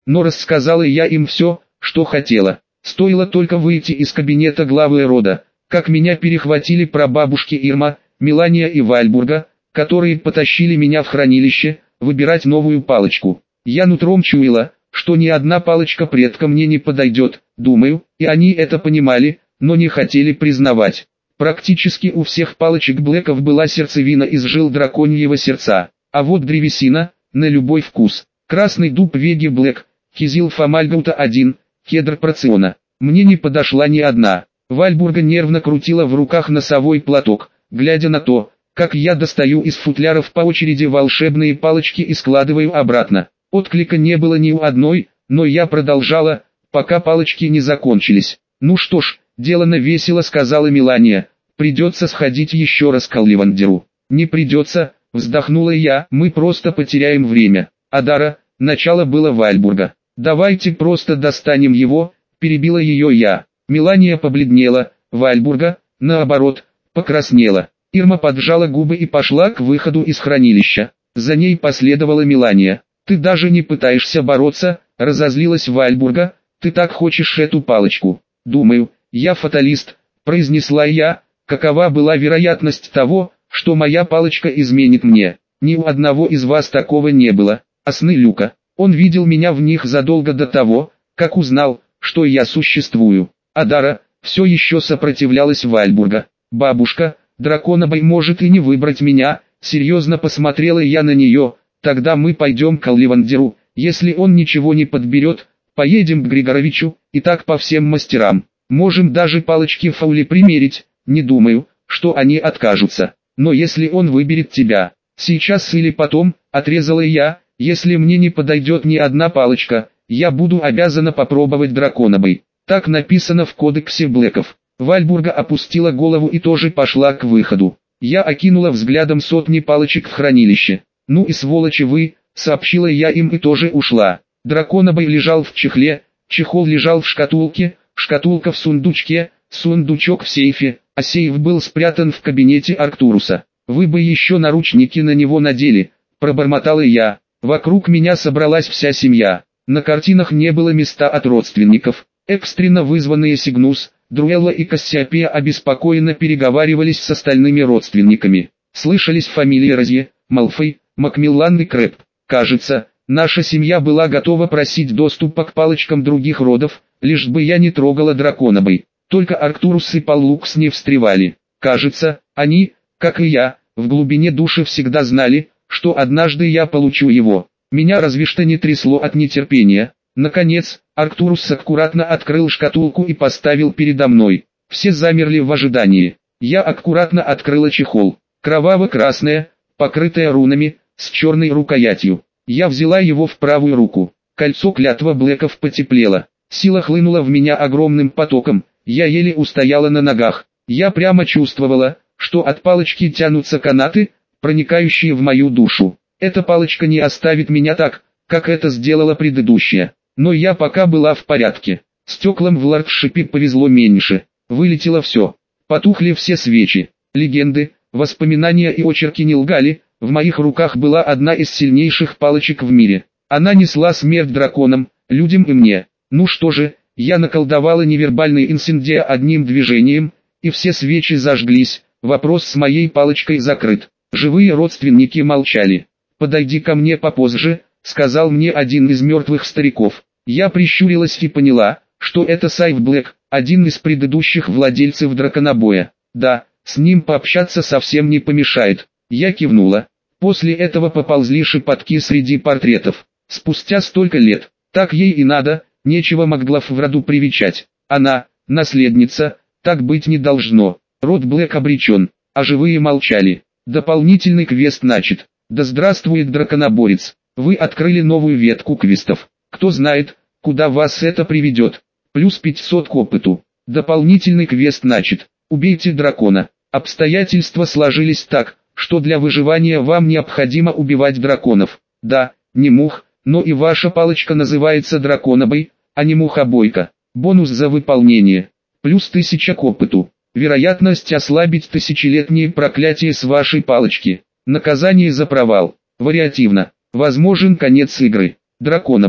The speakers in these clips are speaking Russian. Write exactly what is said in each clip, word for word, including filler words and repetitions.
но рассказала я им все, что хотела. Стоило только выйти из кабинета главы рода, как меня перехватили прабабушки Ирма, Мелания и Вальбурга, которые потащили меня в хранилище, выбирать новую палочку. Я нутром чуяла, что ни одна палочка предка мне не подойдет, думаю, и они это понимали, но не хотели признавать. Практически у всех палочек Блэков была сердцевина из жил драконьего сердца, а вот древесина, на любой вкус. Красный дуб Веги Блэк, Кизил Фомальгаута один, кедр Проциона. Мне не подошла ни одна. Вальбурга нервно крутила в руках носовой платок, глядя на то, как я достаю из футляров по очереди волшебные палочки и складываю обратно. Отклика не было ни у одной, но я продолжала, пока палочки не закончились. «Ну что ж, делано весело», — сказала Мелания, — «придется сходить еще раз к Колливандеру». «Не придется», — вздохнула я, — «мы просто потеряем время». «Адара», — начало было Вальбурга. «Давайте просто достанем его», — перебила ее я. Мелания побледнела, Вальбурга, наоборот, покраснела. Ирма поджала губы и пошла к выходу из хранилища. За ней последовала Мелания. «Ты даже не пытаешься бороться», — разозлилась Вальбурга, — «ты так хочешь эту палочку». «Думаю, я фаталист», — произнесла я, — «какова была вероятность того, что моя палочка изменит мне? Ни у одного из вас такого не было». А сны Люка? Он видел меня в них задолго до того, как узнал, что я существую. Адара все еще сопротивлялась Вальбурга. «Бабушка, драконобой может и не выбрать меня», — серьезно посмотрела я на нее. «Тогда мы пойдем к Колливандеру, если он ничего не подберет, поедем к Григоровичу, и так по всем мастерам. Можем даже палочки Фаули примерить, не думаю, что они откажутся. Но если он выберет тебя, сейчас или потом», — отрезала я, — «если мне не подойдет ни одна палочка, я буду обязана попробовать драконобой». Так написано в кодексе Блэков. Вальбурга опустила голову и тоже пошла к выходу. Я окинула взглядом сотни палочек в хранилище. «Ну и сволочи вы», — сообщила я им и тоже ушла. Драконобой лежал в чехле, чехол лежал в шкатулке, шкатулка в сундучке, сундучок в сейфе, а сейф был спрятан в кабинете Арктуруса. «Вы бы еще наручники на него надели», — пробормотала я. Вокруг меня собралась вся семья. На картинах не было места от родственников. Экстренно вызванные Сигнус, Друэлла и Кассиопея обеспокоенно переговаривались с остальными родственниками. Слышались фамилии Розье, Малфой, Макмиллан и Крэб. Кажется, наша семья была готова просить доступа к палочкам других родов, лишь бы я не трогала драконобой. Только Арктурус и Паллукс не встревали. Кажется, они, как и я, в глубине души всегда знали, что однажды я получу его. Меня разве что не трясло от нетерпения. Наконец, Арктурус аккуратно открыл шкатулку и поставил передо мной. Все замерли в ожидании. Я аккуратно открыла чехол. Кроваво-красное, покрытое рунами, с черной рукоятью. Я взяла его в правую руку. Кольцо клятва Блэков потеплело. Сила хлынула в меня огромным потоком. Я еле устояла на ногах. Я прямо чувствовала, что от палочки тянутся канаты, проникающие в мою душу. Эта палочка не оставит меня так, как это сделала предыдущая. Но я пока была в порядке. Стеклам в Лардшипе повезло меньше. Вылетело все. Потухли все свечи. Легенды, воспоминания и очерки не лгали. В моих руках была одна из сильнейших палочек в мире. Она несла смерть драконам, людям и мне. Ну что же, я наколдовала невербальный инсендия одним движением, и все свечи зажглись. Вопрос с моей палочкой закрыт. Живые родственники молчали. «Подойди ко мне попозже», — сказал мне один из мертвых стариков. Я прищурилась и поняла, что это Сайв Блэк, один из предыдущих владельцев драконобоя. Да, с ним пообщаться совсем не помешает. Я кивнула. После этого поползли шепотки среди портретов. Спустя столько лет, так ей и надо, нечего Макглав в роду привечать. Она, наследница, так быть не должно. Род Блэк обречен, а живые молчали. Дополнительный квест начат. Да здравствует драконоборец. Вы открыли новую ветку квестов. Кто знает, куда вас это приведет. Плюс пятьсот к опыту. Дополнительный квест начат. Убейте дракона. Обстоятельства сложились так, что для выживания вам необходимо убивать драконов. Да, не мух, но и ваша палочка называется драконобой, а не мухобойка. Бонус за выполнение. Плюс тысяча к опыту. Вероятность ослабить тысячелетние проклятия с вашей палочки. Наказание за провал. Вариативно. Возможен конец игры. Драконобой.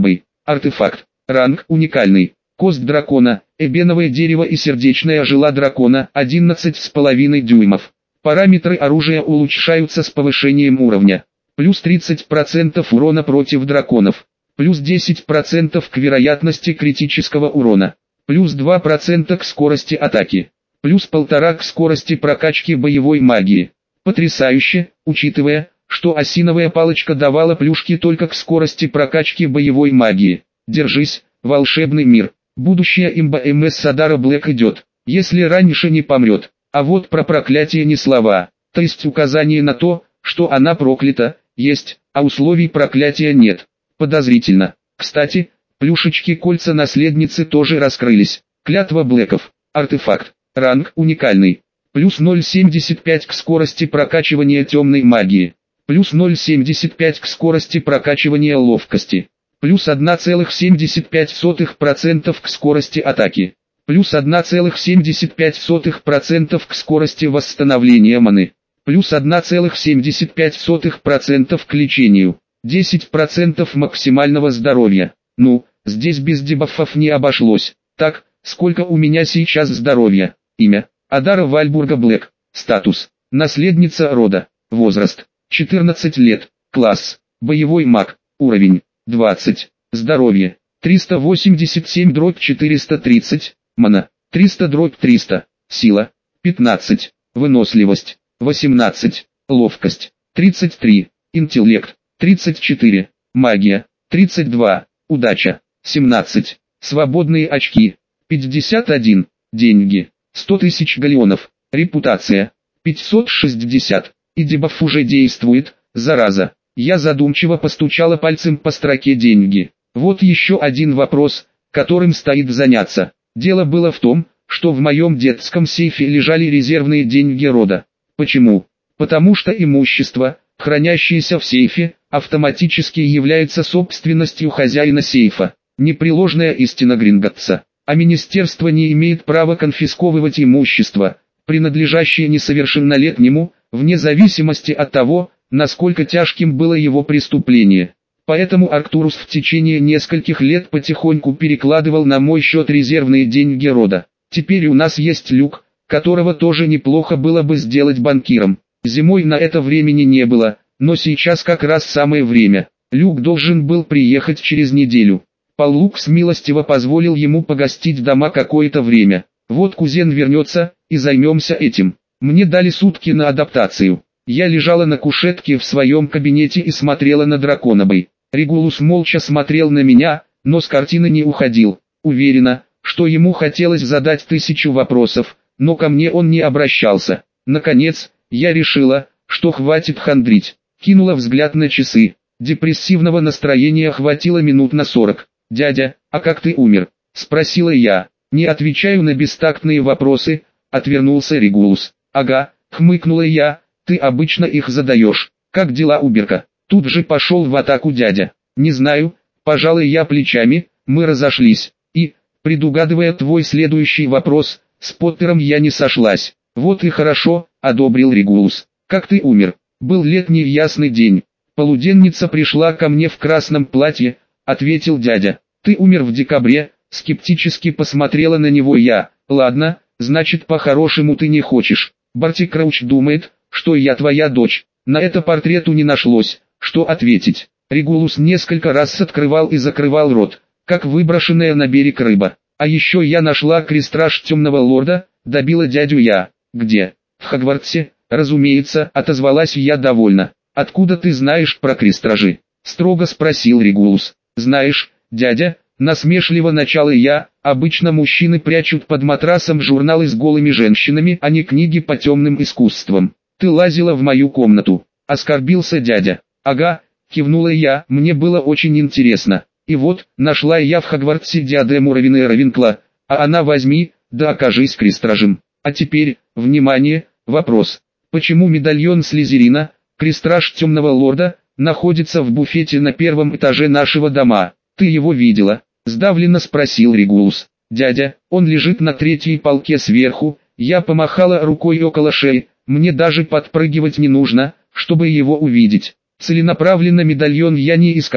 Артефакт. Ранг уникальный. Кость дракона, эбеновое дерево и сердечная жила дракона, одиннадцать с половиной дюймов. Параметры оружия улучшаются с повышением уровня. Плюс тридцать процентов урона против драконов. Плюс десять процентов к вероятности критического урона. Плюс два процента к скорости атаки. Плюс полтора к скорости прокачки боевой магии. Потрясающе, учитывая, что осиновая палочка давала плюшки только к скорости прокачки боевой магии. Держись, волшебный мир. Будущая имба МС Садара Блэк идет, если раньше не помрет. А вот про проклятие ни слова, то есть указание на то, что она проклята, есть, а условий проклятия нет. Подозрительно. Кстати, плюшечки кольца наследницы тоже раскрылись. Клятва Блэков. Артефакт. Ранг уникальный. Плюс ноль целых семьдесят пять к скорости прокачивания темной магии. Плюс ноль целых семьдесят пять к скорости прокачивания ловкости. Плюс одна целая семьдесят пять сотых процента к скорости атаки. Плюс одна целая семьдесят пять сотых процента к скорости восстановления маны. Плюс одна целая семьдесят пять сотых процента к лечению. десять процентов максимального здоровья. Ну, здесь без дебафов не обошлось. Так, сколько у меня сейчас здоровья? Имя. Адара Вальбурга Блэк. Статус. Наследница рода. Возраст. четырнадцать лет. Класс. Боевой маг. Уровень. двадцать. Здоровье. триста восемьдесят семь дробь четыреста тридцать. Мана. триста дробь триста. Сила. пятнадцать. Выносливость. восемнадцать. Ловкость. тридцать три. Интеллект. тридцать четыре. Магия. тридцать два. Удача. семнадцать. Свободные очки. пятьдесят один. Деньги. сто тысяч галеонов. Репутация. пятьсот шестьдесят. И дебаф уже действует, зараза. Я задумчиво постучала пальцем по строке «деньги». Вот еще один вопрос, которым стоит заняться. Дело было в том, что в моем детском сейфе лежали резервные деньги рода. Почему? Потому что имущество, хранящееся в сейфе, автоматически является собственностью хозяина сейфа. Непреложная истина Гринготса. А министерство не имеет права конфисковывать имущество, принадлежащее несовершеннолетнему, вне зависимости от того, насколько тяжким было его преступление. Поэтому Арктурус в течение нескольких лет потихоньку перекладывал на мой счет резервные деньги рода. Теперь у нас есть Люк, которого тоже неплохо было бы сделать банкиром. Зимой на это времени не было, но сейчас как раз самое время. Люк должен был приехать через неделю. Паллукс милостиво позволил ему погостить дома какое-то время. Вот кузен вернется, и займемся этим. Мне дали сутки на адаптацию. Я лежала на кушетке в своем кабинете и смотрела на драконобой. Регулус молча смотрел на меня, но с картины не уходил. Уверена, что ему хотелось задать тысячу вопросов, но ко мне он не обращался. Наконец, я решила, что хватит хандрить. Кинула взгляд на часы. Депрессивного настроения хватило минут на сорок. «Дядя, а как ты умер?» – спросила я. «Не отвечаю на бестактные вопросы», – отвернулся Регулус. «Ага», – хмыкнула я, – «ты обычно их задаешь. Как дела у Берка?» Тут же пошел в атаку дядя. «Не знаю», – пожалуй я плечами, мы разошлись. И, предугадывая твой следующий вопрос, с Поттером я не сошлась. «Вот и хорошо», – одобрил Регулус. «Как ты умер?» «Был летний ясный день. Полуденница пришла ко мне в красном платье», – ответил дядя. «Ты умер в декабре», – скептически посмотрела на него я. «Ладно, значит по-хорошему ты не хочешь. Барти Крауч думает, что я твоя дочь». На это портрету не нашлось, что ответить. Регулус несколько раз открывал и закрывал рот, как выброшенная на берег рыба. «А еще я нашла крестраж темного лорда», – добила дядю я. «Где?» «В Хогвартсе, разумеется», – отозвалась я довольно. «Откуда ты знаешь про крестражи?» – строго спросил Регулус. «Знаешь, дядя», – насмешливо начала я, – «обычно мужчины прячут под матрасом журналы с голыми женщинами, а не книги по темным искусствам. Ты лазила в мою комнату», – оскорбился дядя. «Ага», – кивнула я, – «мне было очень интересно. И вот, нашла я в Хогвартсе диадему Равина Равенкла, а она возьми, да окажись крестражем. А теперь, внимание, вопрос. Почему медальон Слизерина, крестраж темного лорда, находится в буфете на первом этаже нашего дома? Ты его видела?» – сдавленно спросил Регулус. «Дядя, он лежит на третьей полке сверху», – я помахала рукой около шеи, мне даже подпрыгивать не нужно, чтобы его увидеть. Целенаправленно медальон я не искала,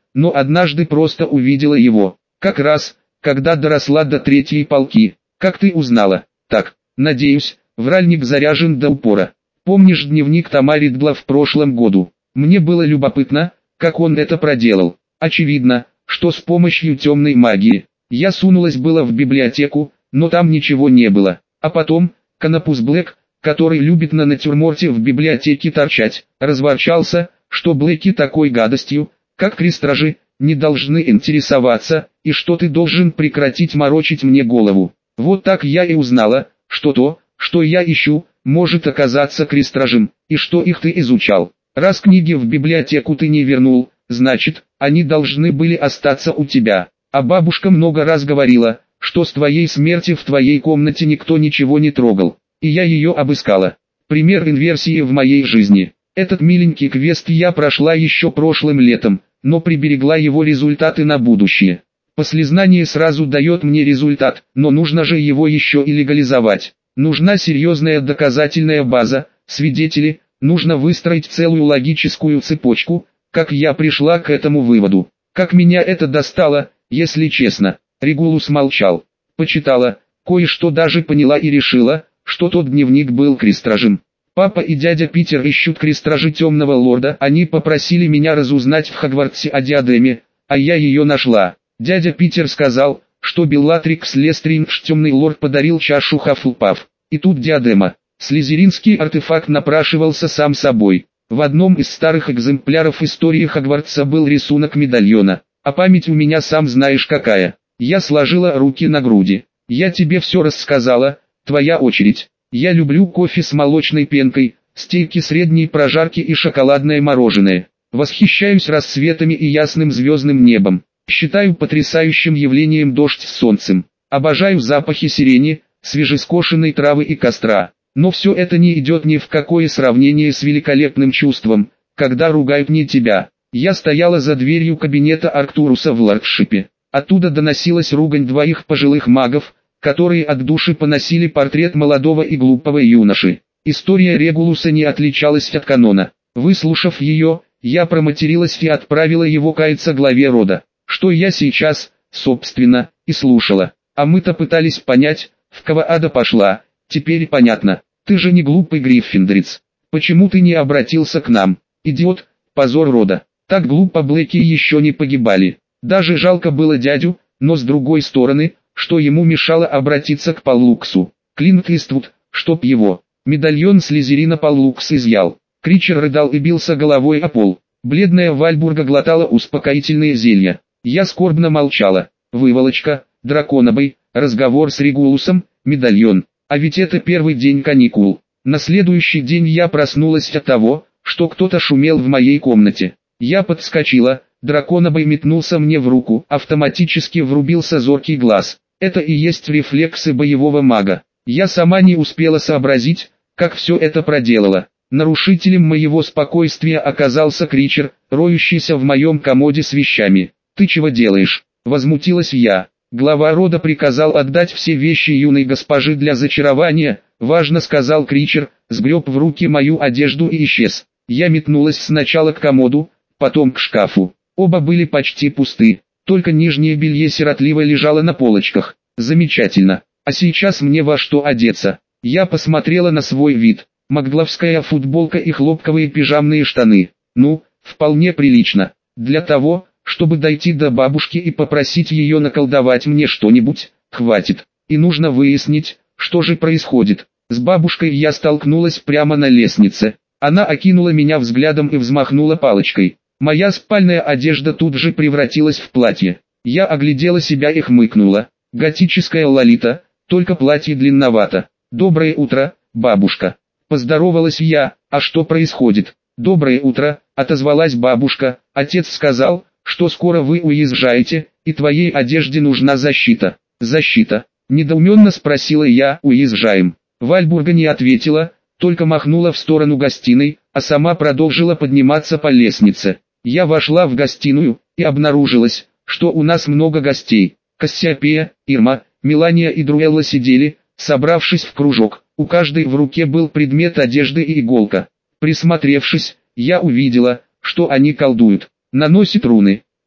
но однажды просто увидела его. Как раз, когда доросла до третьей полки. Как ты узнала? Так, надеюсь, вральник заряжен до упора. Помнишь дневник Тома Ридла в прошлом году? Мне было любопытно, как он это проделал. Очевидно, что с помощью темной магии. Я сунулась было в библиотеку, но там ничего не было. А потом, Канапус Блэк, который любит на натюрморте в библиотеке торчать, разворчался, что Блэки такой гадостью, как крестражи, не должны интересоваться, и что ты должен прекратить морочить мне голову. Вот так я и узнала, что то, что я ищу, может оказаться крестражем, и что их ты изучал. Раз книги в библиотеку ты не вернул, значит, они должны были остаться у тебя. А бабушка много раз говорила, что с твоей смерти в твоей комнате никто ничего не трогал, и я ее обыскала. Пример инверсии в моей жизни. Этот миленький квест я прошла еще прошлым летом, но приберегла его результаты на будущее. Послезнание сразу дает мне результат, но нужно же его еще и легализовать. Нужна серьезная доказательная база, свидетели, нужно выстроить целую логическую цепочку, как я пришла к этому выводу. Как меня это достало, если честно. Регулус молчал. Почитала, кое-что даже поняла и решила, что тот дневник был крестражем. Папа и дядя Питер ищут крестражи темного лорда, они попросили меня разузнать в Хогвартсе о диадеме, а я ее нашла. Дядя Питер сказал, что Беллатрикс Лестринж темный лорд подарил чашу Хаффлпаф. И тут диадема. Слизеринский артефакт напрашивался сам собой. В одном из старых экземпляров истории Хогвартса был рисунок медальона, а память у меня сам знаешь какая. Я сложила руки на груди. Я тебе все рассказала, твоя очередь. Я люблю кофе с молочной пенкой, стейки средней прожарки и шоколадное мороженое. Восхищаюсь рассветами и ясным звездным небом. Считаю потрясающим явлением дождь с солнцем. Обожаю запахи сирени, свежескошенной травы и костра. Но все это не идет ни в какое сравнение с великолепным чувством, когда ругают не тебя. Я стояла за дверью кабинета Арктуруса в Лордшипе. Оттуда доносилась ругань двоих пожилых магов, которые от души поносили портрет молодого и глупого юноши. История Регулуса не отличалась от канона. Выслушав ее, я проматерилась и отправила его каяться главе рода. Что я сейчас, собственно, и слушала. А мы-то пытались понять, в кого ада пошла. Теперь понятно. Ты же не глупый гриффиндорец. Почему ты не обратился к нам? Идиот, позор рода. Так глупо Блэки еще не погибали. Даже жалко было дядю, но с другой стороны, что ему мешало обратиться к Паллуксу. Клинт Иствуд, чтоб его. Медальон Слизерина Паллукс изъял. Кричер рыдал и бился головой о пол. Бледная Вальбурга глотала успокоительные зелья. Я скорбно молчала. Выволочка, драконобой, разговор с Регулусом, медальон. А ведь это первый день каникул. На следующий день я проснулась от того, что кто-то шумел в моей комнате. Я подскочила, драконобой метнулся мне в руку, автоматически врубился зоркий глаз. Это и есть рефлексы боевого мага. Я сама не успела сообразить, как все это проделала. Нарушителем моего спокойствия оказался Кричер, роющийся в моем комоде с вещами. «Ты чего делаешь?» – возмутилась я. «Глава рода приказал отдать все вещи юной госпожи для зачарования», – важно сказал Кричер, сгреб в руки мою одежду и исчез. Я метнулась сначала к комоду, потом к шкафу. Оба были почти пусты, только нижнее белье сиротливо лежало на полочках. Замечательно. А сейчас мне во что одеться? Я посмотрела на свой вид. Магловская футболка и хлопковые пижамные штаны. Ну, вполне прилично. Для того, чтобы дойти до бабушки и попросить ее наколдовать мне что-нибудь, хватит. И нужно выяснить, что же происходит. С бабушкой я столкнулась прямо на лестнице. Она окинула меня взглядом и взмахнула палочкой. Моя спальная одежда тут же превратилась в платье. Я оглядела себя и хмыкнула. Готическая Лолита, только платье длинновато. «Доброе утро, бабушка». Поздоровалась я. «А что происходит?» «Доброе утро», отозвалась бабушка. «Отец сказал, что скоро вы уезжаете, и твоей одежде нужна защита». «Защита?» Недоуменно спросила я. «Уезжаем». Вальбурга не ответила, только махнула в сторону гостиной, а сама продолжила подниматься по лестнице. Я вошла в гостиную, и обнаружилось, что у нас много гостей. Кассиопея, Ирма, Мелания и Друэлла сидели, собравшись в кружок. У каждой в руке был предмет одежды и иголка. Присмотревшись, я увидела, что они колдуют. Наносят руны.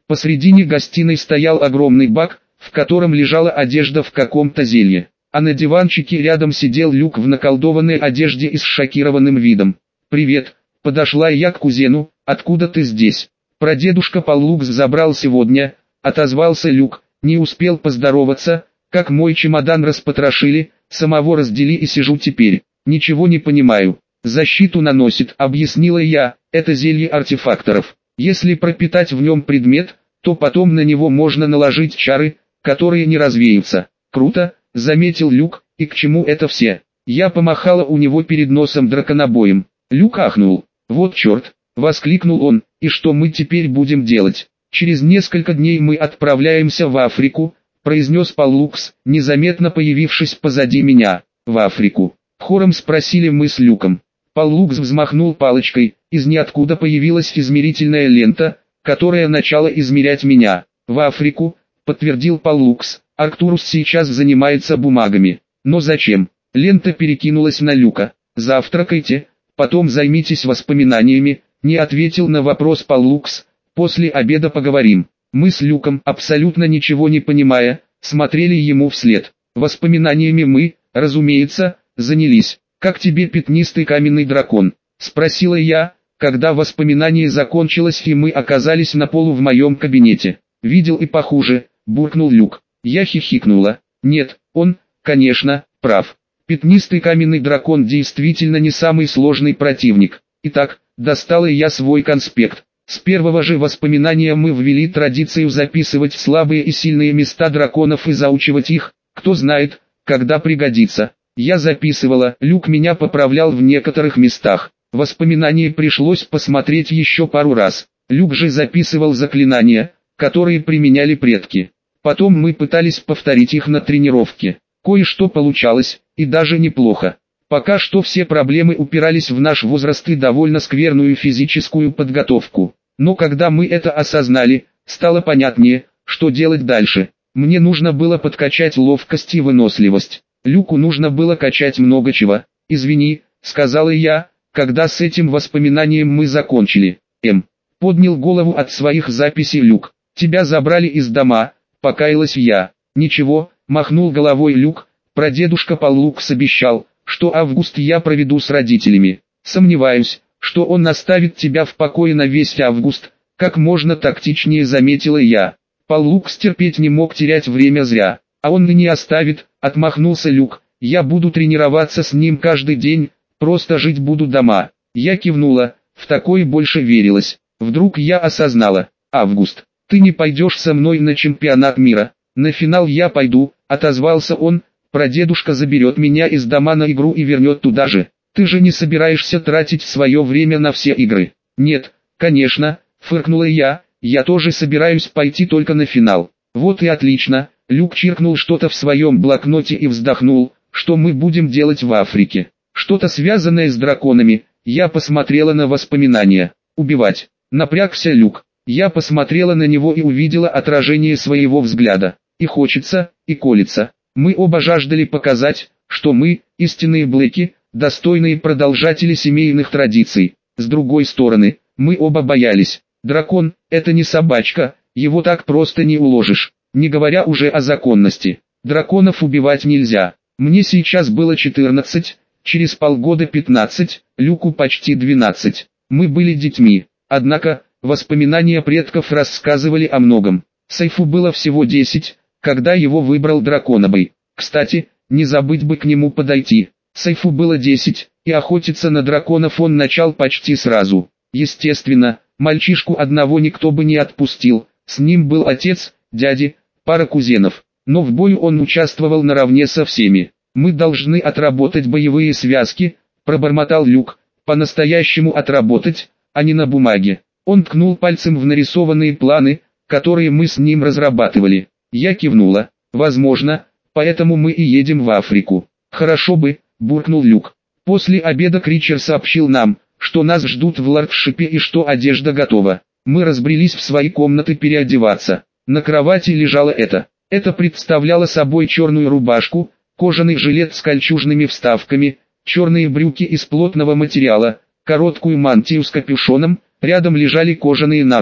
Посредине гостиной стоял огромный бак, в котором лежала одежда в каком-то зелье, а на диванчике рядом сидел Люк в наколдованной одежде и с шокированным видом. «Привет», — подошла я к кузену, — «откуда ты здесь?» «Прадедушка Паллукс забрал сегодня», — отозвался Люк, — «не успел поздороваться, как мой чемодан распотрошили, самого раздели и сижу теперь, ничего не понимаю». «Защиту наносит», — объяснила я, — «это зелье артефакторов. Если пропитать в нем предмет, то потом на него можно наложить чары, которые не развеются». «Круто», — заметил Люк, — «и к чему это все?» Я помахала у него перед носом драконобоем. Люк ахнул. «Вот черт», — воскликнул он, — «и что мы теперь будем делать?» «Через несколько дней мы отправляемся в Африку», — произнес Паллукс, незаметно появившись позади меня. «В Африку?» — хором спросили мы с Люком. Паллукс взмахнул палочкой, из ниоткуда появилась измерительная лента, которая начала измерять меня. «В Африку», — подтвердил Паллукс, — «Арктурус сейчас занимается бумагами». «Но зачем?» Лента перекинулась на Люка. «Завтракайте, потом займитесь воспоминаниями», — не ответил на вопрос Паллукс. «После обеда поговорим». Мы с Люком, абсолютно ничего не понимая, смотрели ему вслед. Воспоминаниями мы, разумеется, занялись. «Как тебе пятнистый каменный дракон?» — спросила я, когда воспоминание закончилось и мы оказались на полу в моем кабинете. «Видел и похуже», — буркнул Люк. Я хихикнула. «Нет, он, конечно, прав. Пятнистый каменный дракон действительно не самый сложный противник». Итак, достала я свой конспект. С первого же воспоминания мы ввели традицию записывать слабые и сильные места драконов и заучивать их, кто знает, когда пригодится. Я записывала, Люк меня поправлял в некоторых местах. Воспоминания пришлось посмотреть еще пару раз. Люк же записывал заклинания, которые применяли предки. Потом мы пытались повторить их на тренировке. Кое-что получалось, и даже неплохо. Пока что все проблемы упирались в наш возраст и довольно скверную физическую подготовку. Но когда мы это осознали, стало понятнее, что делать дальше. Мне нужно было подкачать ловкость и выносливость. Люку нужно было качать много чего. «Извини», — сказала я, когда с этим воспоминанием мы закончили. «Эм», — поднял голову от своих записей Люк. «Тебя забрали из дома», — покаялась я. «Ничего», — махнул головой Люк, — «прадедушка Паллукс обещал, что август я проведу с родителями. Сомневаюсь, что он оставит тебя в покое на весь август», — как можно тактичнее заметила я. Паллукс терпеть не мог терять время зря. «А он и не оставит», — отмахнулся Люк, — «я буду тренироваться с ним каждый день, просто жить буду дома». Я кивнула, в такое больше верилось. Вдруг я осознала: «Август, ты не пойдешь со мной на чемпионат мира?» «На финал я пойду», — отозвался он, — «прадедушка заберет меня из дома на игру и вернет туда же». «Ты же не собираешься тратить свое время на все игры?» «Нет, конечно», — фыркнула я, — «я тоже собираюсь пойти только на финал». «Вот и отлично». Люк чиркнул что-то в своем блокноте и вздохнул. «Что мы будем делать в Африке?» «Что-то связанное с драконами». Я посмотрела на воспоминания. «Убивать». Напрягся Люк. Я посмотрела на него и увидела отражение своего взгляда. И хочется, и колется. Мы оба жаждали показать, что мы, истинные блэки, достойные продолжатели семейных традиций. С другой стороны, мы оба боялись. Дракон – это не собачка, его так просто не уложишь. Не говоря уже о законности. Драконов убивать нельзя. Мне сейчас было четырнадцать, через полгода пятнадцать, Люку почти двенадцать. Мы были детьми. Однако, воспоминания предков рассказывали о многом. Сейфу было всего десять, когда его выбрал драконобой. Кстати, не забыть бы к нему подойти. Сейфу было десять, и охотиться на драконов он начал почти сразу. Естественно, мальчишку одного никто бы не отпустил. С ним был отец, дяди, пара кузенов, но в бою он участвовал наравне со всеми. «Мы должны отработать боевые связки», — пробормотал Люк, — «по-настоящему отработать, а не на бумаге». Он ткнул пальцем в нарисованные планы, которые мы с ним разрабатывали. Я кивнула. «Возможно, поэтому мы и едем в Африку». «Хорошо бы», — буркнул Люк. После обеда Кричер сообщил нам, что нас ждут в Лардшипе и что одежда готова. Мы разбрелись в свои комнаты переодеваться. На кровати лежало это. Это представляло собой черную рубашку, кожаный жилет с кольчужными вставками, черные брюки из плотного материала, короткую мантию с капюшоном, рядом лежали кожаные наручи.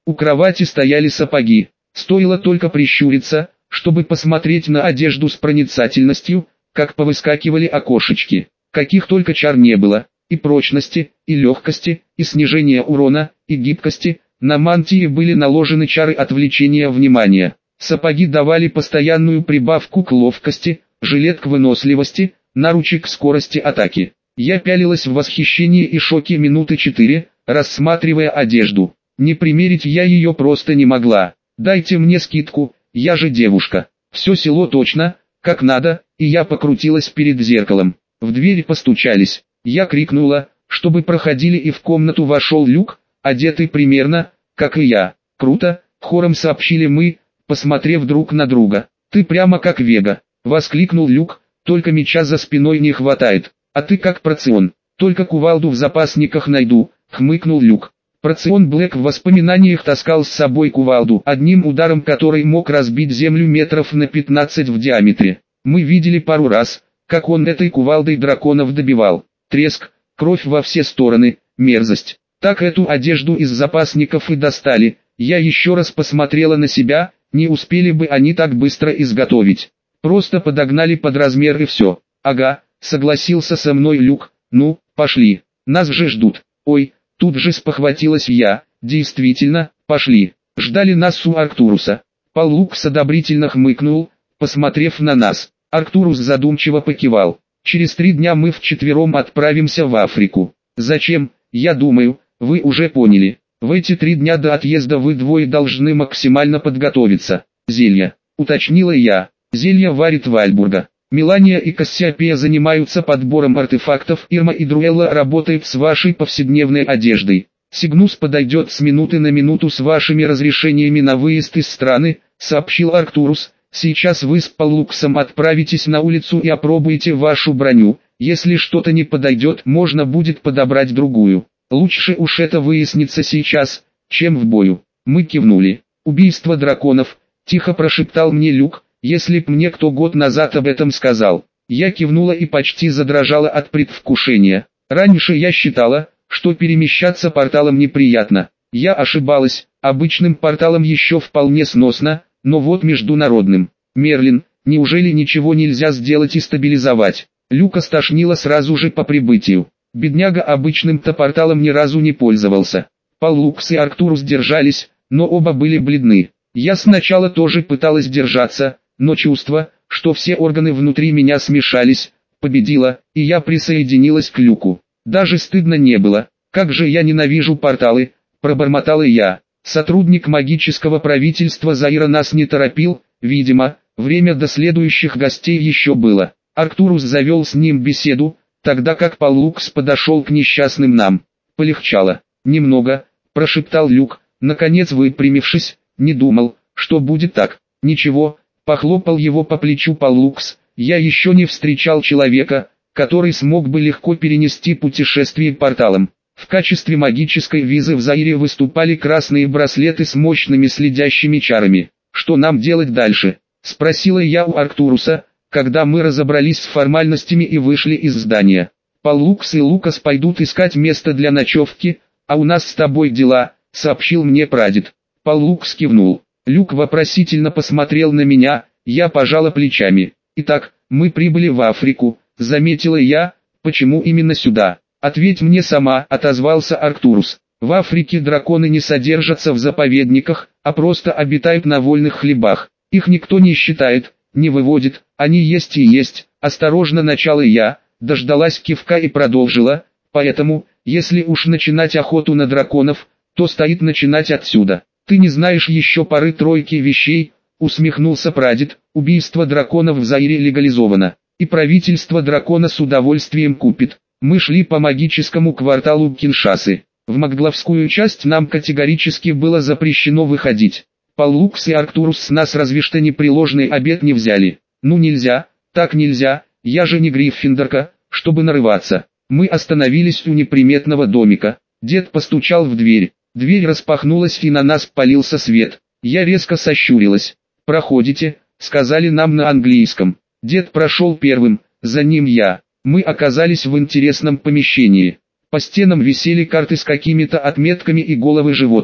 У кровати стояли сапоги. Стоило только прищуриться, чтобы посмотреть на одежду с проницательностью, как повыскакивали окошечки. Каких только чар не было, и прочности, и легкости, и снижения урона, и гибкости. На мантии были наложены чары отвлечения внимания. Сапоги давали постоянную прибавку к ловкости, жилет к выносливости, наручи к скорости атаки. Я пялилась в восхищении и шоке минуты четыре, рассматривая одежду. Не примерить я ее просто не могла. Дайте мне скидку, я же девушка. Все село точно, как надо, и я покрутилась перед зеркалом. В дверь постучались. Я крикнула, чтобы проходили, и в комнату вошел Люк, одетый примерно, как и я. Круто, хором сообщили мы, посмотрев друг на друга. Ты прямо как Вега, воскликнул Люк, только меча за спиной не хватает. А ты как Процион, только кувалду в запасниках найду, хмыкнул Люк. Процион Блэк в воспоминаниях таскал с собой кувалду, одним ударом которой мог разбить землю метров на пятнадцать в диаметре. Мы видели пару раз, как он этой кувалдой драконов добивал. Треск, кровь во все стороны, мерзость. Так эту одежду из запасников и достали. Я еще раз посмотрела на себя, не успели бы они так быстро изготовить. Просто подогнали под размер и все. Ага, согласился со мной Люк, ну, пошли, нас же ждут. Ой, тут же спохватилась я, действительно, пошли. Ждали нас у Арктуруса. Паллукс одобрительно хмыкнул, посмотрев на нас. Арктурус задумчиво покивал. Через три дня мы вчетвером отправимся в Африку. Зачем, я думаю, вы уже поняли. В эти три дня до отъезда вы двое должны максимально подготовиться. Зелья, уточнила я. Зелья варит Вальбурга. Мелания и Кассиопея занимаются подбором артефактов, Ирма и Друэлла работают с вашей повседневной одеждой. Сигнус подойдет с минуты на минуту с вашими разрешениями на выезд из страны, сообщил Арктурус. Сейчас вы с Паллуксом отправитесь на улицу и опробуете вашу броню. Если что-то не подойдет, можно будет подобрать другую. Лучше уж это выяснится сейчас, чем в бою. Мы кивнули. Убийство драконов, тихо прошептал мне Люк, если б мне кто год назад об этом сказал. Я кивнула и почти задрожала от предвкушения. Раньше я считала, что перемещаться порталом неприятно. Я ошибалась, обычным порталом еще вполне сносно, но вот международным. Мерлин, неужели ничего нельзя сделать и стабилизовать? Люка стошнило сразу же по прибытию. Бедняга обычным-то порталом ни разу не пользовался. Паллукс и Арктурус держались, но оба были бледны. Я сначала тоже пыталась держаться, но чувство, что все органы внутри меня смешались, победило, и я присоединилась к Люку. Даже стыдно не было. Как же я ненавижу порталы, пробормотала я. Сотрудник магического правительства Заира нас не торопил, видимо, время до следующих гостей еще было. Арктурус завел с ним беседу, тогда как Паллукс подошел к несчастным нам. Полегчало. Немного, прошептал Люк, наконец выпрямившись, не думал, что будет так. Ничего, похлопал его по плечу Паллукс, я еще не встречал человека, который смог бы легко перенести путешествие порталом. В качестве магической визы в Заире выступали красные браслеты с мощными следящими чарами. Что нам делать дальше? Спросила я у Арктуруса, когда мы разобрались с формальностями и вышли из здания. Паллукс и Лукас пойдут искать место для ночевки, а у нас с тобой дела, сообщил мне прадед. Паллукс кивнул. Люк вопросительно посмотрел на меня, я пожала плечами. Итак, мы прибыли в Африку, заметила я, почему именно сюда? Ответь мне сама, отозвался Арктурус. В Африке драконы не содержатся в заповедниках, а просто обитают на вольных хлебах. Их никто не считает, не выводит, они есть и есть. Осторожно начала я, дождалась кивка и продолжила. Поэтому, если уж начинать охоту на драконов, то стоит начинать отсюда. Ты не знаешь еще пары-тройки вещей, усмехнулся прадед. Убийство драконов в Заире легализовано, и правительство дракона с удовольствием купит. Мы шли по магическому кварталу Киншасы. В Магдлавскую часть нам категорически было запрещено выходить. Паллукс и Арктурус с нас разве что непреложный обет не взяли. Ну нельзя, так нельзя, я же не Гриффиндорка, чтобы нарываться. Мы остановились у неприметного домика. Дед постучал в дверь. Дверь распахнулась и на нас полился свет. Я резко сощурилась. «Проходите», — сказали нам на английском. Дед прошел первым, за ним я. Мы оказались в интересном помещении. По стенам висели карты с какими-то отметками и головы животных.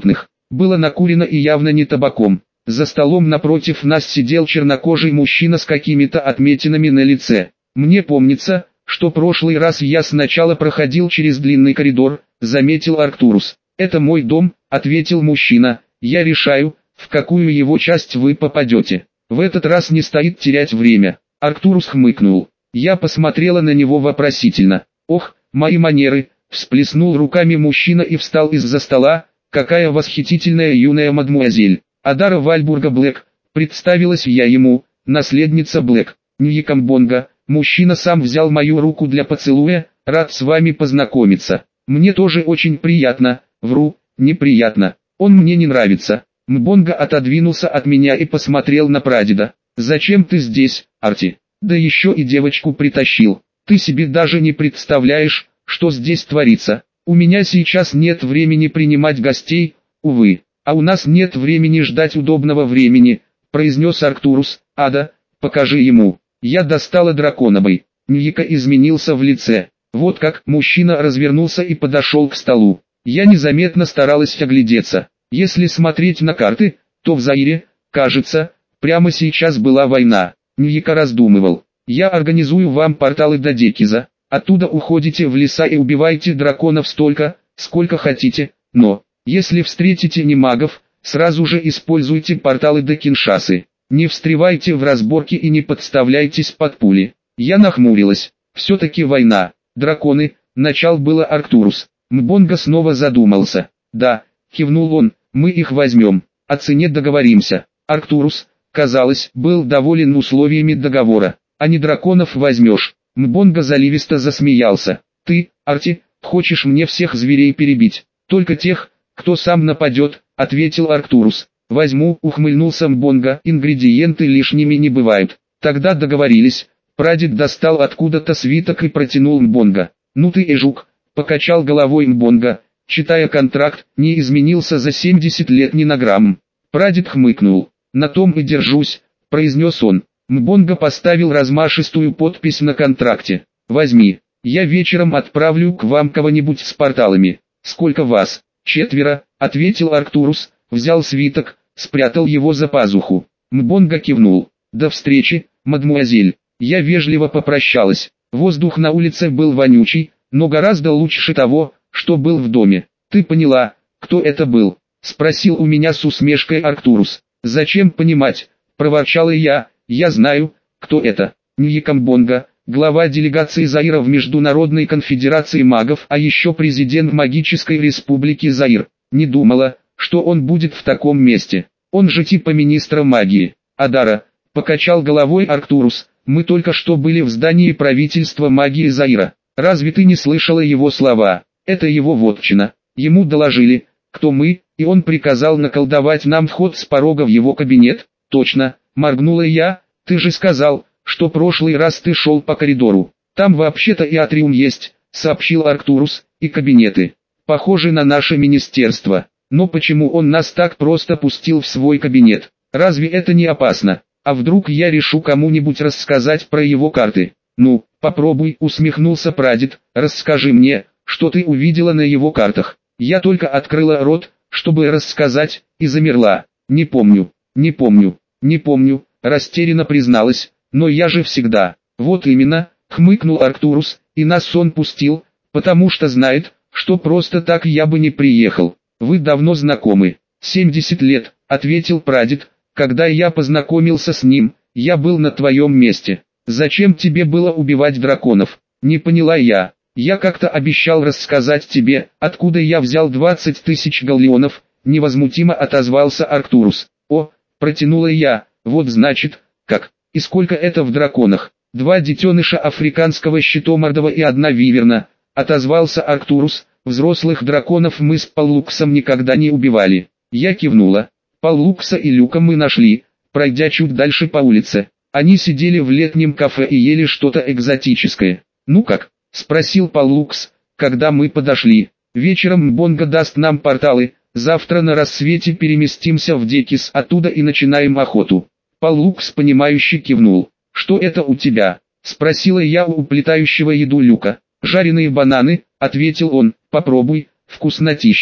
Было накурено и явно не табаком. За столом напротив нас сидел чернокожий мужчина с какими-то отметинами на лице. Мне помнится, что прошлый раз я сначала проходил через длинный коридор, заметил Арктурус. «Это мой дом», — ответил мужчина, — «я решаю, в какую его часть вы попадете. В этот раз не стоит терять время». Арктурус хмыкнул. Я посмотрела на него вопросительно. «Ох, мои манеры», — всплеснул руками мужчина и встал из-за стола. «Какая восхитительная юная мадмуазель. Адара Вальбурга Блэк», — представилась я ему, наследница Блэк. «Ньякамбонга». Мужчина сам взял мою руку для поцелуя. «Рад с вами познакомиться». «Мне тоже очень приятно». «Вру, неприятно. Он мне не нравится». Мбонга отодвинулся от меня и посмотрел на прадеда. «Зачем ты здесь, Арти? Да еще и девочку притащил. Ты себе даже не представляешь, что здесь творится. У меня сейчас нет времени принимать гостей, увы. А у нас нет времени ждать удобного времени», — произнес Арктурус. «Ада, покажи ему». Я достала драконобой. Ньяка изменился в лице. Вот как. Мужчина развернулся и подошел к столу. Я незаметно старалась оглядеться. Если смотреть на карты, то в Заире, кажется, прямо сейчас была война. Ньяка раздумывал. «Я организую вам порталы до Декиза. Оттуда уходите в леса и убивайте драконов столько, сколько хотите, но, если встретите немагов, сразу же используйте порталы до Киншасы. Не встревайте в разборки и не подставляйтесь под пули». Я нахмурилась. Все-таки война. Драконы, начал было Арктурус. Мбонга снова задумался. «Да», кивнул он, — «мы их возьмем. О цене договоримся». Арктурус, казалось, был доволен условиями договора. «А не драконов возьмешь». Мбонга заливисто засмеялся. «Ты, Арти, хочешь мне всех зверей перебить? Только тех, кто сам нападет», — ответил Арктурус. «Возьму», — ухмыльнулся Мбонга, — «ингредиенты лишними не бывают». «Тогда договорились». Прадед достал откуда-то свиток и протянул Мбонга. «Ну ты и жук», — покачал головой Мбонга, читая контракт, не изменился за семьдесят лет ни на грамм. Прадед хмыкнул. «На том и держусь», — произнес он. Мбонга поставил размашистую подпись на контракте. «Возьми, я вечером отправлю к вам кого-нибудь с порталами». «Сколько вас?» «Четверо», — ответил Арктурус, взял свиток, спрятал его за пазуху. Мбонга кивнул. «До встречи, мадмуазель». Я вежливо попрощалась. Воздух на улице был вонючий, но гораздо лучше того, что был в доме. «Ты поняла, кто это был?» — спросил у меня с усмешкой Арктурус. «Зачем понимать?» — проворчала я. «Я знаю, кто это. Ньякамбонга, глава делегации Заира в Международной конфедерации магов, а еще президент магической республики Заир. Не думала, что он будет в таком месте. Он же типа министра магии». «Адара», — покачал головой Арктурус, — «мы только что были в здании правительства магии Заира. Разве ты не слышала его слова? Это его вотчина. Ему доложили, кто мы, и он приказал наколдовать нам вход с порога в его кабинет». «Точно», — моргнула я, — «ты же сказал, что прошлый раз ты шел по коридору. Там вообще-то и атриум есть», — сообщил Арктурус, — «и кабинеты. Похожи на наше министерство. Но почему он нас так просто пустил в свой кабинет? Разве это не опасно? А вдруг я решу кому-нибудь рассказать про его карты?» «Ну, попробуй», — усмехнулся прадед, — «расскажи мне, что ты увидела на его картах». Я только открыла рот, чтобы рассказать, и замерла. «Не помню, не помню, не помню», — растерянно призналась, — «но я же всегда». «Вот именно», — хмыкнул Арктурус, — «и нас он пустил, потому что знает, что просто так я бы не приехал. Вы давно знакомы?» «семьдесят лет», — ответил прадед. «Когда я познакомился с ним, я был на твоем месте. Зачем тебе было убивать драконов?» «Не поняла я. Я как-то обещал рассказать тебе, откуда я взял двадцать тысяч галлеонов», — невозмутимо отозвался Арктурус. «О», — протянула я, — «вот значит, как, и сколько это в драконах?» «Два детеныша африканского щитомордого и одна виверна», — отозвался Арктурус. «Взрослых драконов мы с Паллуксом никогда не убивали». Я кивнула. Паллукса и Люка мы нашли, пройдя чуть дальше по улице. Они сидели в летнем кафе и ели что-то экзотическое. «Ну как?» — спросил Паллукс, когда мы подошли. «Вечером Мбонга даст нам порталы, завтра на рассвете переместимся в Декиз, оттуда и начинаем охоту». Паллукс понимающе кивнул. «Что это у тебя?» — спросила я у уплетающего еду Люка. «Жареные бананы», — ответил он, — «попробуй, вкуснотища».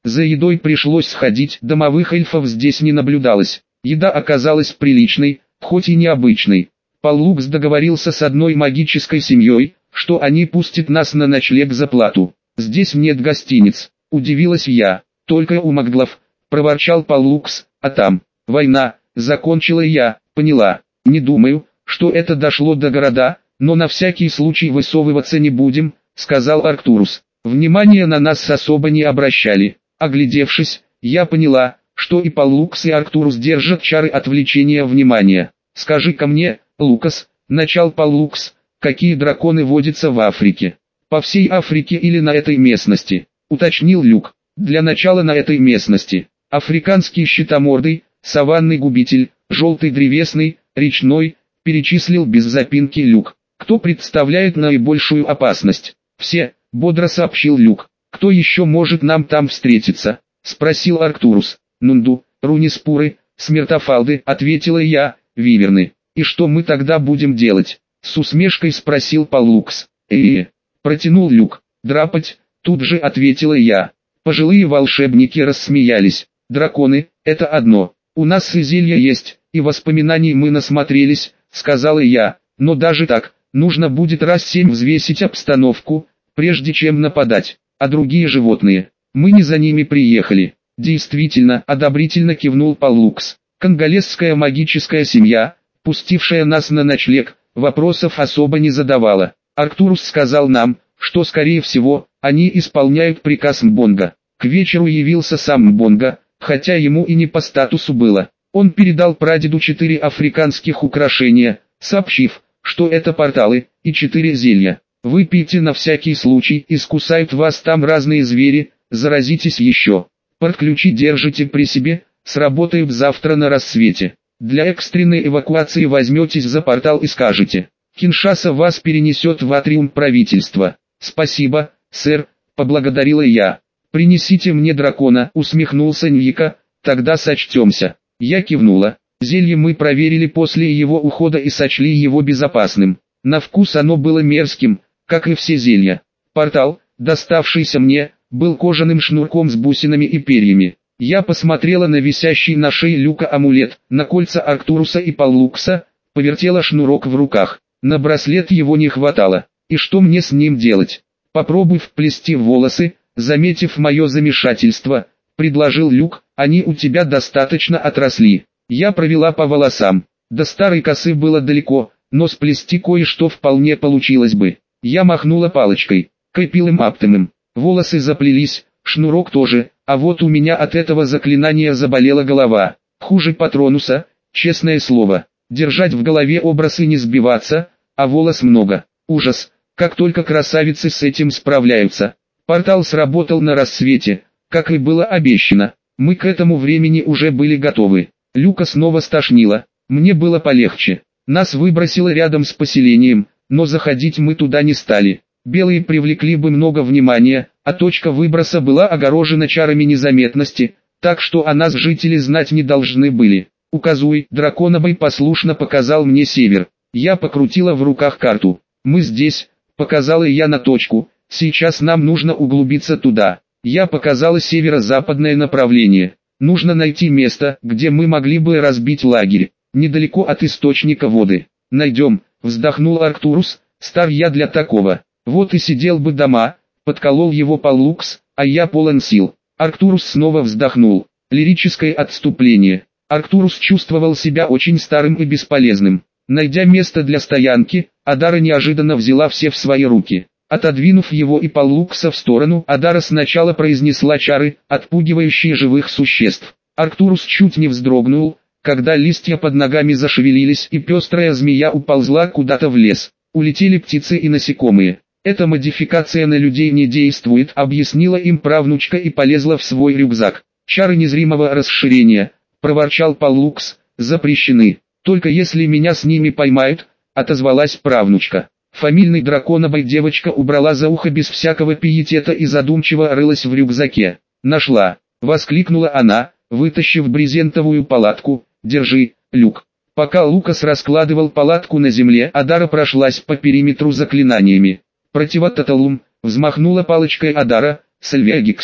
За едой пришлось сходить, домовых эльфов здесь не наблюдалось. Еда оказалась приличной, хоть и необычной. Паллукс договорился с одной магической семьей, что они пустят нас на ночлег за плату. Здесь нет гостиниц, удивилась я. Только у маглов, проворчал Паллукс, а там, война, закончила я, поняла. Не думаю, что это дошло до города, но на всякий случай высовываться не будем, сказал Арктурус. Внимания на нас особо не обращали. Оглядевшись, я поняла, что и Паллукс и Арктурус держат чары отвлечения внимания. «Скажи-ка мне, Лукас», — начал Паллукс, — «какие драконы водятся в Африке?» «По всей Африке или на этой местности?» — уточнил Люк. «Для начала на этой местности. Африканский щитомордый, саванный губитель, желтый древесный, речной», — перечислил без запинки Люк. «Кто представляет наибольшую опасность?» «Все», — бодро сообщил Люк. «Кто еще может нам там встретиться?» — спросил Арктурус. «Нунду, Руниспуры, Смертофалды», — ответила я, — «виверны». «И что мы тогда будем делать?» — с усмешкой спросил Паллукс. «Э-э-э», протянул Люк. «Драпать», — тут же ответила я. Пожилые волшебники рассмеялись. «Драконы, это одно. У нас и зелья есть, и воспоминаний мы насмотрелись», — сказала я. «Но даже так, нужно будет раз семь взвесить обстановку, прежде чем нападать. А другие животные, мы не за ними приехали». «Действительно», — одобрительно кивнул Паллукс. «Конголезская магическая семья, пустившая нас на ночлег, вопросов особо не задавала. Арктурус сказал нам, что скорее всего, они исполняют приказ Мбонга». К вечеру явился сам Мбонга, хотя ему и не по статусу было. Он передал прадеду четыре африканских украшения, сообщив, что это порталы и четыре зелья. «Выпейте на всякий случай, искусают вас там разные звери, заразитесь еще. Подключи держите при себе, сработает завтра на рассвете. Для экстренной эвакуации возьметесь за портал и скажете. Киншаса вас перенесет в атриум правительства». «Спасибо, сэр», — поблагодарила я. «Принесите мне дракона», — усмехнулся Ньика, — «тогда сочтемся». Я кивнула. Зелье мы проверили после его ухода и сочли его безопасным. На вкус оно было мерзким, как и все зелья. Портал, доставшийся мне, был кожаным шнурком с бусинами и перьями. Я посмотрела на висящий на шее Люка амулет, на кольца Арктуруса и Паллукса, повертела шнурок в руках. На браслет его не хватало. И что мне с ним делать? Попробуй вплести в волосы, заметив мое замешательство, предложил Люк, они у тебя достаточно отросли. Я провела по волосам. До старой косы было далеко, но сплести кое-что вполне получилось бы. Я махнула палочкой, крепилым аптемом. Волосы заплелись, шнурок тоже, а вот у меня от этого заклинания заболела голова. Хуже Патронуса, честное слово. Держать в голове образ и не сбиваться, а волос много. Ужас, как только красавицы с этим справляются. Портал сработал на рассвете, как и было обещано. Мы к этому времени уже были готовы. Люка снова стошнило. Мне было полегче. Нас выбросило рядом с поселением, но заходить мы туда не стали. Белые привлекли бы много внимания, а точка выброса была огорожена чарами незаметности, так что о нас жители знать не должны были. «Указуй», драконобой послушно показал мне север. Я покрутила в руках карту. «Мы здесь», показала я на точку, «сейчас нам нужно углубиться туда». Я показала северо-западное направление. Нужно найти место, где мы могли бы разбить лагерь, недалеко от источника воды. «Найдем», вздохнул Арктурус, «стар я для такого». «Вот и сидел бы дома», подколол его Паллукс, а я полон сил. Арктурус снова вздохнул. Лирическое отступление. Арктурус чувствовал себя очень старым и бесполезным. Найдя место для стоянки, Адара неожиданно взяла все в свои руки. Отодвинув его и Паллукса в сторону, Адара сначала произнесла чары, отпугивающие живых существ. Арктурус чуть не вздрогнул, когда листья под ногами зашевелились и пестрая змея уползла куда-то в лес. Улетели птицы и насекомые. «Эта модификация на людей не действует», объяснила им правнучка и полезла в свой рюкзак. «Чары незримого расширения», проворчал Паллукс, «запрещены. Только если меня с ними поймают», отозвалась правнучка. Фамильный драконобой девочка убрала за ухо без всякого пиетета и задумчиво рылась в рюкзаке. «Нашла!» — воскликнула она, вытащив брезентовую палатку. «Держи, Люк». Пока Лукас раскладывал палатку на земле, Адара прошлась по периметру заклинаниями. «Противотаталум», взмахнула палочкой Адара, «Сальвиагикся».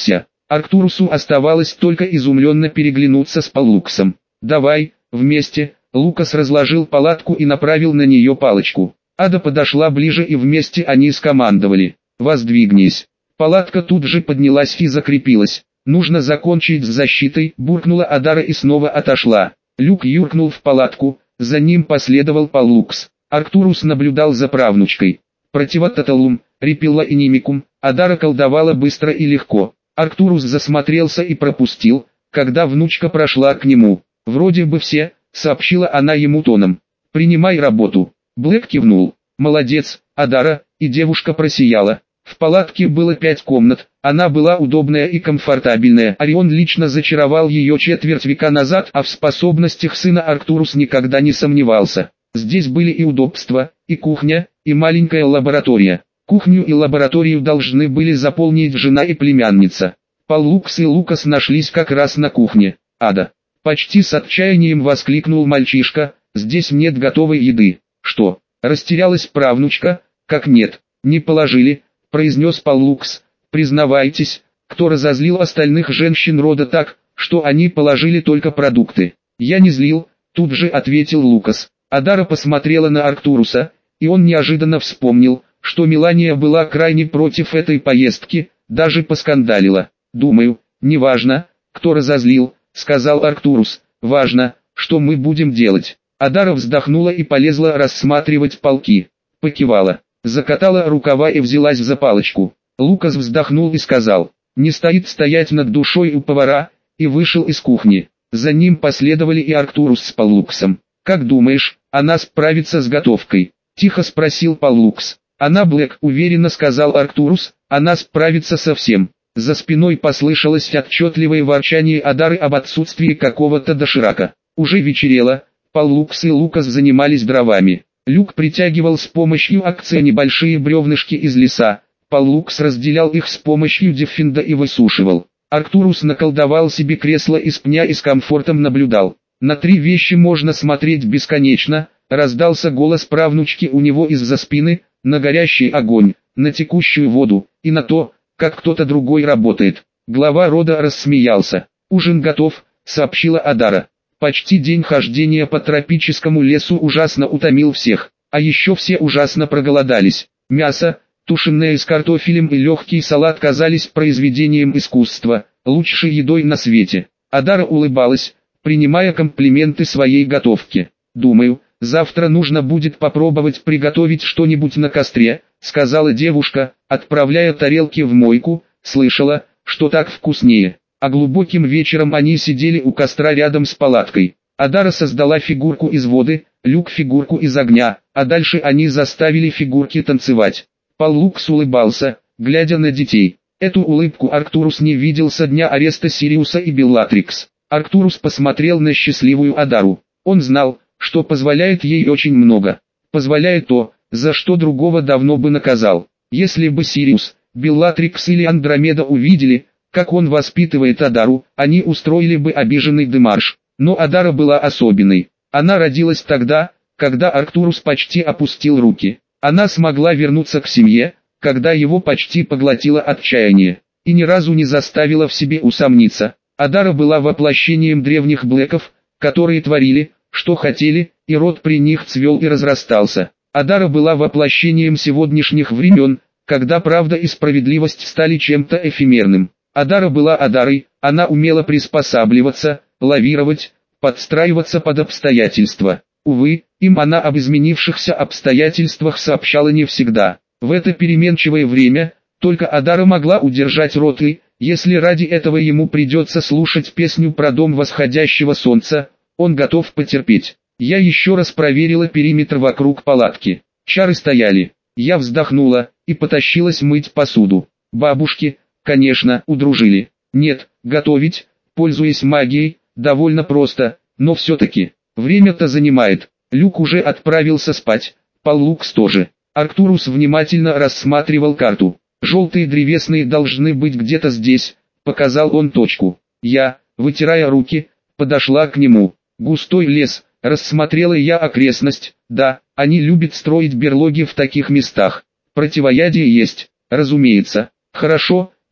Арктурусу оставалось только изумленно переглянуться с Паллуксом. «Давай, вместе». Лукас разложил палатку и направил на нее палочку. Ада подошла ближе и вместе они скомандовали: «Воздвигнись». Палатка тут же поднялась и закрепилась. «Нужно закончить с защитой», — буркнула Адара и снова отошла. Люк юркнул в палатку, за ним последовал Паллукс. Арктурус наблюдал за правнучкой. Противототалум, репилла и нимикум, Адара колдовала быстро и легко. Арктурус засмотрелся и пропустил, когда внучка прошла к нему. «Вроде бы все», — сообщила она ему тоном. «Принимай работу». Блэк кивнул. «Молодец, Адара», и девушка просияла. В палатке было пять комнат, она была удобная и комфортабельная. Орион лично зачаровал ее четверть века назад, а в способностях сына Арктурус никогда не сомневался. Здесь были и удобства, и кухня, и маленькая лаборатория. Кухню и лабораторию должны были заполнить жена и племянница. Паллукс и Лукас нашлись как раз на кухне. «Ада!» — почти с отчаянием воскликнул мальчишка, «здесь нет готовой еды». «Что?» — растерялась правнучка. «Как нет? Не положили?» — произнес Паллукс. «Признавайтесь, кто разозлил остальных женщин рода так, что они положили только продукты?» «Я не злил», — тут же ответил Лукас. Адара посмотрела на Арктуруса, и он неожиданно вспомнил, что Мелания была крайне против этой поездки, даже поскандалила. «Думаю, неважно, кто разозлил», — сказал Арктурус, «важно, что мы будем делать». Адара вздохнула и полезла рассматривать полки. Покивала, закатала рукава и взялась за палочку. Лукас вздохнул и сказал: «Не стоит стоять над душой у повара», и вышел из кухни. За ним последовали и Арктурус с Паллуксом. «Как думаешь, она справится с готовкой?» — тихо спросил Паллукс. «Она, Блэк», — уверенно сказал Арктурус, — «она справится со всем». За спиной послышалось отчетливое ворчание Адары об отсутствии какого-то доширака. Уже вечерело, Паллукс и Лукас занимались дровами. Люк притягивал с помощью акция небольшие бревнышки из леса, Паллукс разделял их с помощью диффинда и высушивал. Арктурус наколдовал себе кресло из пня и с комфортом наблюдал. «На три вещи можно смотреть бесконечно», — раздался голос правнучки у него из-за спины, «на горящий огонь, на текущую воду, и на то, как кто-то другой работает». Глава рода рассмеялся. «Ужин готов», — сообщила Адара. Почти день хождения по тропическому лесу ужасно утомил всех, а еще все ужасно проголодались. Мясо, тушеное с картофелем и легкий салат казались произведением искусства, лучшей едой на свете. Адара улыбалась, принимая комплименты своей готовки. «Думаю, завтра нужно будет попробовать приготовить что-нибудь на костре», — сказала девушка, отправляя тарелки в мойку. «Слышала, что так вкуснее». А глубоким вечером они сидели у костра рядом с палаткой. Адара создала фигурку из воды, Люк фигурку из огня, а дальше они заставили фигурки танцевать. Паллукс улыбался, глядя на детей. Эту улыбку Арктурус не видел со дня ареста Сириуса и Беллатрикс. Арктурус посмотрел на счастливую Адару. Он знал, что позволяет ей очень много. Позволяет то, за что другого давно бы наказал. Если бы Сириус, Беллатрикс или Андромеда увидели, как он воспитывает Адару, они устроили бы обиженный демарш. Но Адара была особенной. Она родилась тогда, когда Арктурус почти опустил руки. Она смогла вернуться к семье, когда его почти поглотило отчаяние, и ни разу не заставила в себе усомниться. Адара была воплощением древних Блэков, которые творили, что хотели, и род при них цвел и разрастался. Адара была воплощением сегодняшних времен, когда правда и справедливость стали чем-то эфемерным. Адара была Адарой, она умела приспосабливаться, лавировать, подстраиваться под обстоятельства. Увы, им она об изменившихся обстоятельствах сообщала не всегда. В это переменчивое время, только Адара могла удержать род и, если ради этого ему придется слушать песню про дом восходящего солнца, он готов потерпеть. Я еще раз проверила периметр вокруг палатки. Чары стояли. Я вздохнула и потащилась мыть посуду. Бабушки, конечно, удружили. Нет, готовить, пользуясь магией, довольно просто, но все-таки, время-то занимает. Люк уже отправился спать, Паллукс тоже. Арктурус внимательно рассматривал карту. «Желтые древесные должны быть где-то здесь», — показал он точку. Я, вытирая руки, подошла к нему. «Густой лес», — рассмотрела я окрестность. «Да, они любят строить берлоги в таких местах. Противоядие есть, разумеется». «Хорошо»,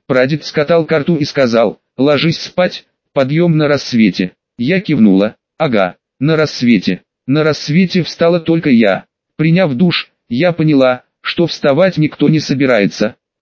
Прадед скатал карту и сказал: ложись спать, подъем на рассвете. Я кивнула: ага, на рассвете. На рассвете встала только я. Приняв душ, я поняла, что вставать никто не собирается.